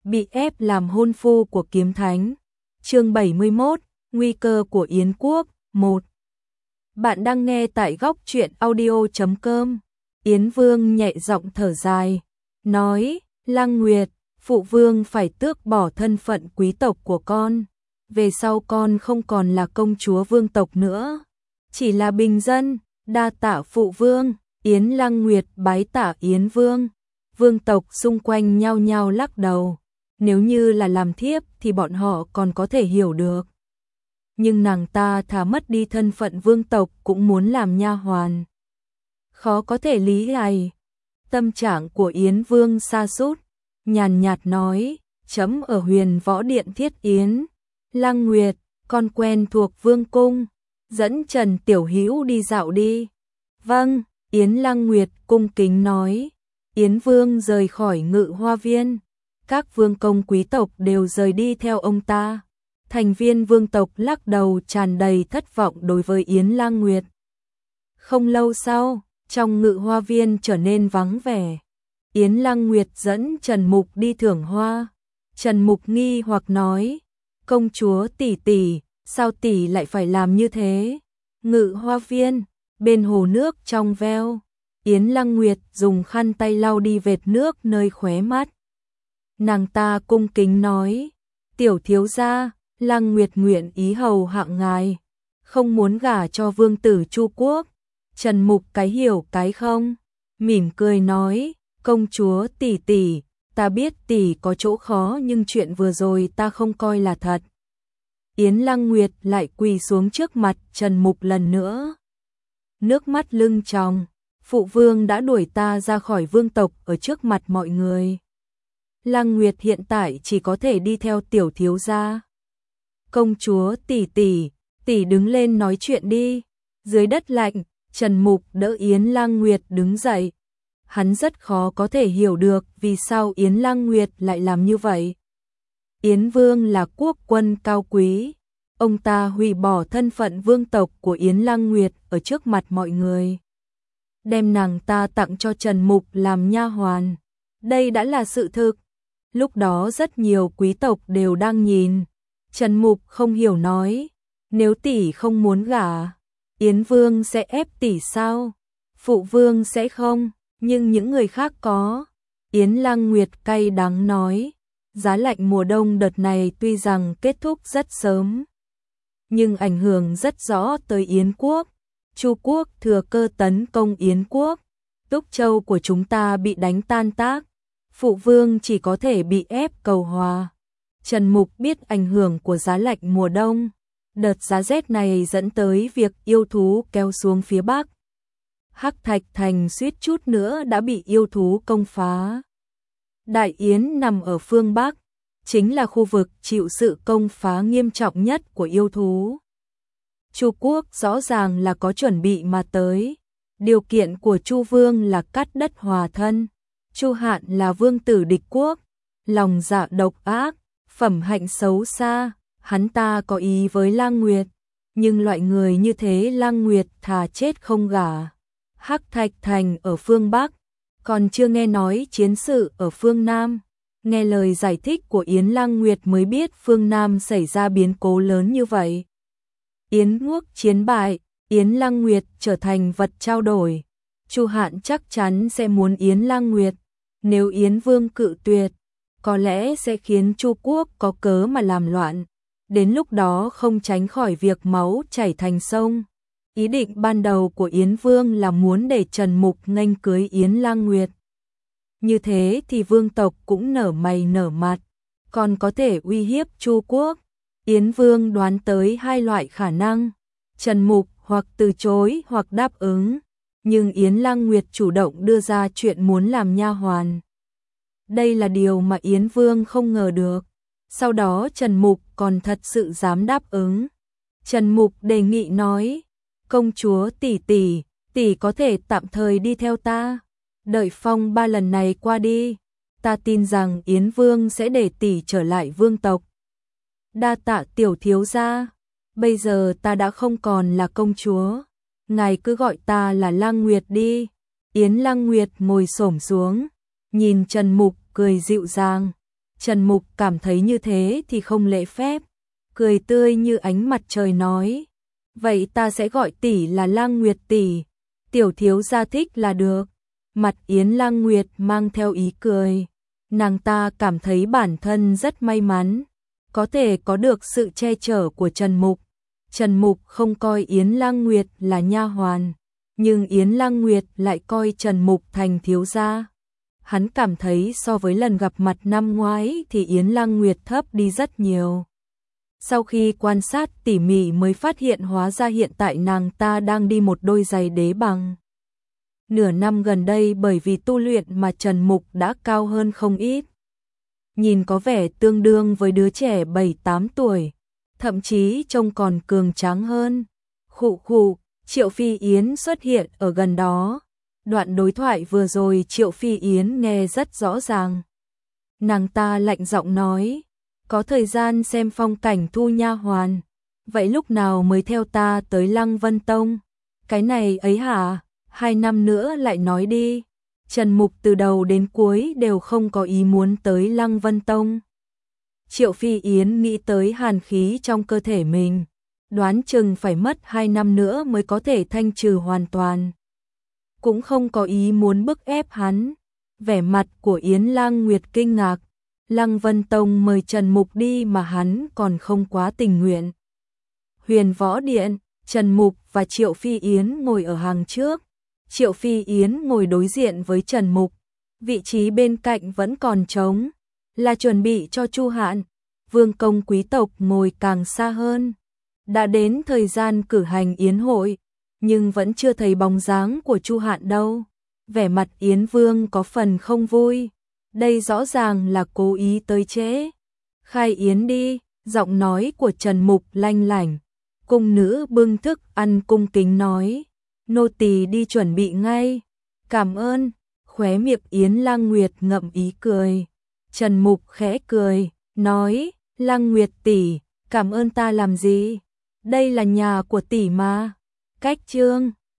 bị ép làm hôn phu của Kiếm Thánh. Chương 71, nguy cơ của Yến quốc 1. Bạn đang nghe tại góc truyện audio.com. Yến Vương nhẹ giọng thở dài, nói: Lăng Nguyệt, phụ vương phải tước bỏ thân phận quý tộc của con. Về sau con không còn là công chúa vương tộc nữa, chỉ là bình dân. Đa tạ phụ vương. Yến Lăng Nguyệt bái tạ Yến Vương. Vương tộc xung quanh nhao nhao lắc đầu. Nếu như là làm thiếp thì bọn họ còn có thể hiểu được. Nhưng nàng ta thà mất đi thân phận vương tộc cũng muốn làm nha hoàn. Khó có thể lý giải. Tâm trạng của Yến Vương sa sút, nhàn nhạt nói: chấm ở Huyền Võ Điện thiết yến. Lăng Nguyệt, con quen thuộc vương cung, dẫn Trần Tiểu Hữu đi dạo đi. Vâng. Yến Lăng Nguyệt cung kính nói. Yến Vương rời khỏi Ngự Hoa Viên. Các vương công quý tộc đều rời đi theo ông ta. Thành viên vương tộc lắc đầu tràn đầy thất vọng đối với Yến Lăng Nguyệt. Không lâu sau, trong Ngự Hoa Viên trở nên vắng vẻ. Yến Lăng Nguyệt dẫn Trần Mục đi thưởng hoa. Trần Mục nghi hoặc nói: công chúa tỷ tỷ, sao tỷ lại phải làm như thế? Ngự Hoa Viên, bên hồ nước trong veo, Yến Lăng Nguyệt dùng khăn tay lau đi vệt nước nơi khóe mắt. Nàng ta cung kính nói: tiểu thiếu gia, Lăng Nguyệt nguyện ý hầu hạ ngài, không muốn gả cho vương tử Chu Quốc. Trần Mục cái hiểu cái không, mỉm cười nói: công chúa tỷ tỷ, ta biết tỷ có chỗ khó nhưng chuyện vừa rồi ta không coi là thật. Yến Lăng Nguyệt lại quỳ xuống trước mặt Trần Mục lần nữa. Nước mắt lưng tròng, phụ vương đã đuổi ta ra khỏi vương tộc ở trước mặt mọi người. Lăng Nguyệt hiện tại chỉ có thể đi theo tiểu thiếu gia. Công chúa tỷ tỷ, tỷ đứng lên nói chuyện đi. Dưới đất lạnh, Trần Mục đỡ Yến Lăng Nguyệt đứng dậy. Hắn rất khó có thể hiểu được vì sao Yến Lăng Nguyệt lại làm như vậy. Yến Vương là quốc quân cao quý. Ông ta hủy bỏ thân phận vương tộc của Yến Lăng Nguyệt ở trước mặt mọi người, đem nàng ta tặng cho Trần Mục làm nha hoàn. Đây đã là sự thực. Lúc đó rất nhiều quý tộc đều đang nhìn. Trần Mục không hiểu nói: nếu tỷ không muốn gả, Yến Vương sẽ ép tỷ sao? Phụ vương sẽ không, nhưng những người khác có. Yến Lăng Nguyệt cay đắng nói: giá lạnh mùa đông đợt này tuy rằng kết thúc rất sớm, nhưng ảnh hưởng rất rõ tới Yến quốc. Chu quốc thừa cơ tấn công Yến quốc, Túc Châu của chúng ta bị đánh tan tác, phụ vương chỉ có thể bị ép cầu hòa. Trần Mục biết ảnh hưởng của giá lạnh mùa đông, đợt giá rét này dẫn tới việc yêu thú kéo xuống phía bắc. Hắc Thạch Thành suýt chút nữa đã bị yêu thú công phá. Đại Yến nằm ở phương bắc, chính là khu vực chịu sự công phá nghiêm trọng nhất của yêu thú. Chu quốc rõ ràng là có chuẩn bị mà tới. Điều kiện của Chu vương là cắt đất hòa thân. Chu Hạn là vương tử địch quốc, lòng dạ độc ác, phẩm hạnh xấu xa, hắn ta có ý với Lăng Nguyệt, nhưng loại người như thế Lăng Nguyệt thà chết không gả. Hắc Thạch Thành ở phương Bắc, còn chưa nghe nói chiến sự ở phương Nam. Nghe lời giải thích của Yến Lăng Nguyệt mới biết phương Nam xảy ra biến cố lớn như vậy. Yến quốc chiến bại, Yến Lăng Nguyệt trở thành vật trao đổi. Chu Hạn chắc chắn sẽ muốn Yến Lăng Nguyệt. Nếu Yến Vương cự tuyệt, có lẽ sẽ khiến Chu quốc có cớ mà làm loạn. Đến lúc đó không tránh khỏi việc máu chảy thành sông. Ý định ban đầu của Yến Vương là muốn để Trần Mục nghênh cưới Yến Lăng Nguyệt. Như thế thì vương tộc cũng nở mày nở mặt, còn có thể uy hiếp Chu quốc. Yến Vương đoán tới hai loại khả năng, Trần Mục hoặc từ chối hoặc đáp ứng, nhưng Yến Lăng Nguyệt chủ động đưa ra chuyện muốn làm nha hoàn. Đây là điều mà Yến Vương không ngờ được. Sau đó Trần Mục còn thật sự dám đáp ứng. Trần Mục đề nghị nói: công chúa tỷ tỷ, tỷ có thể tạm thời đi theo ta. Đợi phong ba lần này qua đi, ta tin rằng Yến Vương sẽ để tỷ trở lại vương tộc. Đa tạ tiểu thiếu gia, bây giờ ta đã không còn là công chúa, ngài cứ gọi ta là Lăng Nguyệt đi. Yến Lăng Nguyệt ngồi xổm xuống, nhìn Trần Mục cười dịu dàng. Trần Mục cảm thấy như thế thì không lễ phép, cười tươi như ánh mặt trời nói, vậy ta sẽ gọi tỷ là Lăng Nguyệt tỷ, tiểu thiếu gia thích là được. Mặt Yến Lăng Nguyệt mang theo ý cười, nàng ta cảm thấy bản thân rất may mắn, có thể có được sự che chở của Trần Mục. Trần Mục không coi Yến Lăng Nguyệt là nha hoàn, nhưng Yến Lăng Nguyệt lại coi Trần Mục thành thiếu gia. Hắn cảm thấy so với lần gặp mặt năm ngoái thì Yến Lăng Nguyệt thấp đi rất nhiều. Sau khi quan sát tỉ mỉ mới phát hiện hóa ra hiện tại nàng ta đang đi một đôi giày đế bằng. Nửa năm gần đây bởi vì tu luyện mà Trần Mục đã cao hơn không ít. Nhìn có vẻ tương đương với đứa trẻ 7-8 tuổi, thậm chí trông còn cường tráng hơn. Khụ khụ, Triệu Phi Yến xuất hiện ở gần đó. Đoạn đối thoại vừa rồi Triệu Phi Yến nghe rất rõ ràng. Nàng ta lạnh giọng nói, có thời gian xem phong cảnh thu nha hoàn, vậy lúc nào mới theo ta tới Lăng Vân Tông? Cái này ấy hả? 2 năm nữa lại nói đi. Trần Mục từ đầu đến cuối đều không có ý muốn tới Lăng Vân Tông. Triệu Phi Yến nghĩ tới hàn khí trong cơ thể mình, đoán chừng phải mất 2 năm nữa mới có thể thanh trừ hoàn toàn. Cũng không có ý muốn bức ép hắn. Vẻ mặt của Yến Lăng Nguyệt kinh ngạc, Lăng Vân Tông mời Trần Mục đi mà hắn còn không quá tình nguyện. Huyền Võ Điện, Trần Mục và Triệu Phi Yến ngồi ở hàng trước. Triệu Phi Yến ngồi đối diện với Trần Mục, vị trí bên cạnh vẫn còn trống, là chuẩn bị cho Chu Hạn. Vương công quý tộc ngồi càng xa hơn. Đã đến thời gian cử hành yến hội, nhưng vẫn chưa thấy bóng dáng của Chu Hạn đâu. Vẻ mặt Yến Vương có phần không vui, đây rõ ràng là cố ý tới trễ. Khai yến đi, giọng nói của Trần Mục lanh lảnh. Cung nữ bưng thức ăn cung kính nói, nô tỳ đi chuẩn bị ngay. Cảm ơn. Khóe miệng Yến Lăng Nguyệt ngậm ý cười. Trần Mục khẽ cười, nói, Lăng Nguyệt tỷ, cảm ơn ta làm gì? Đây là nhà của tỷ mà. Cách chương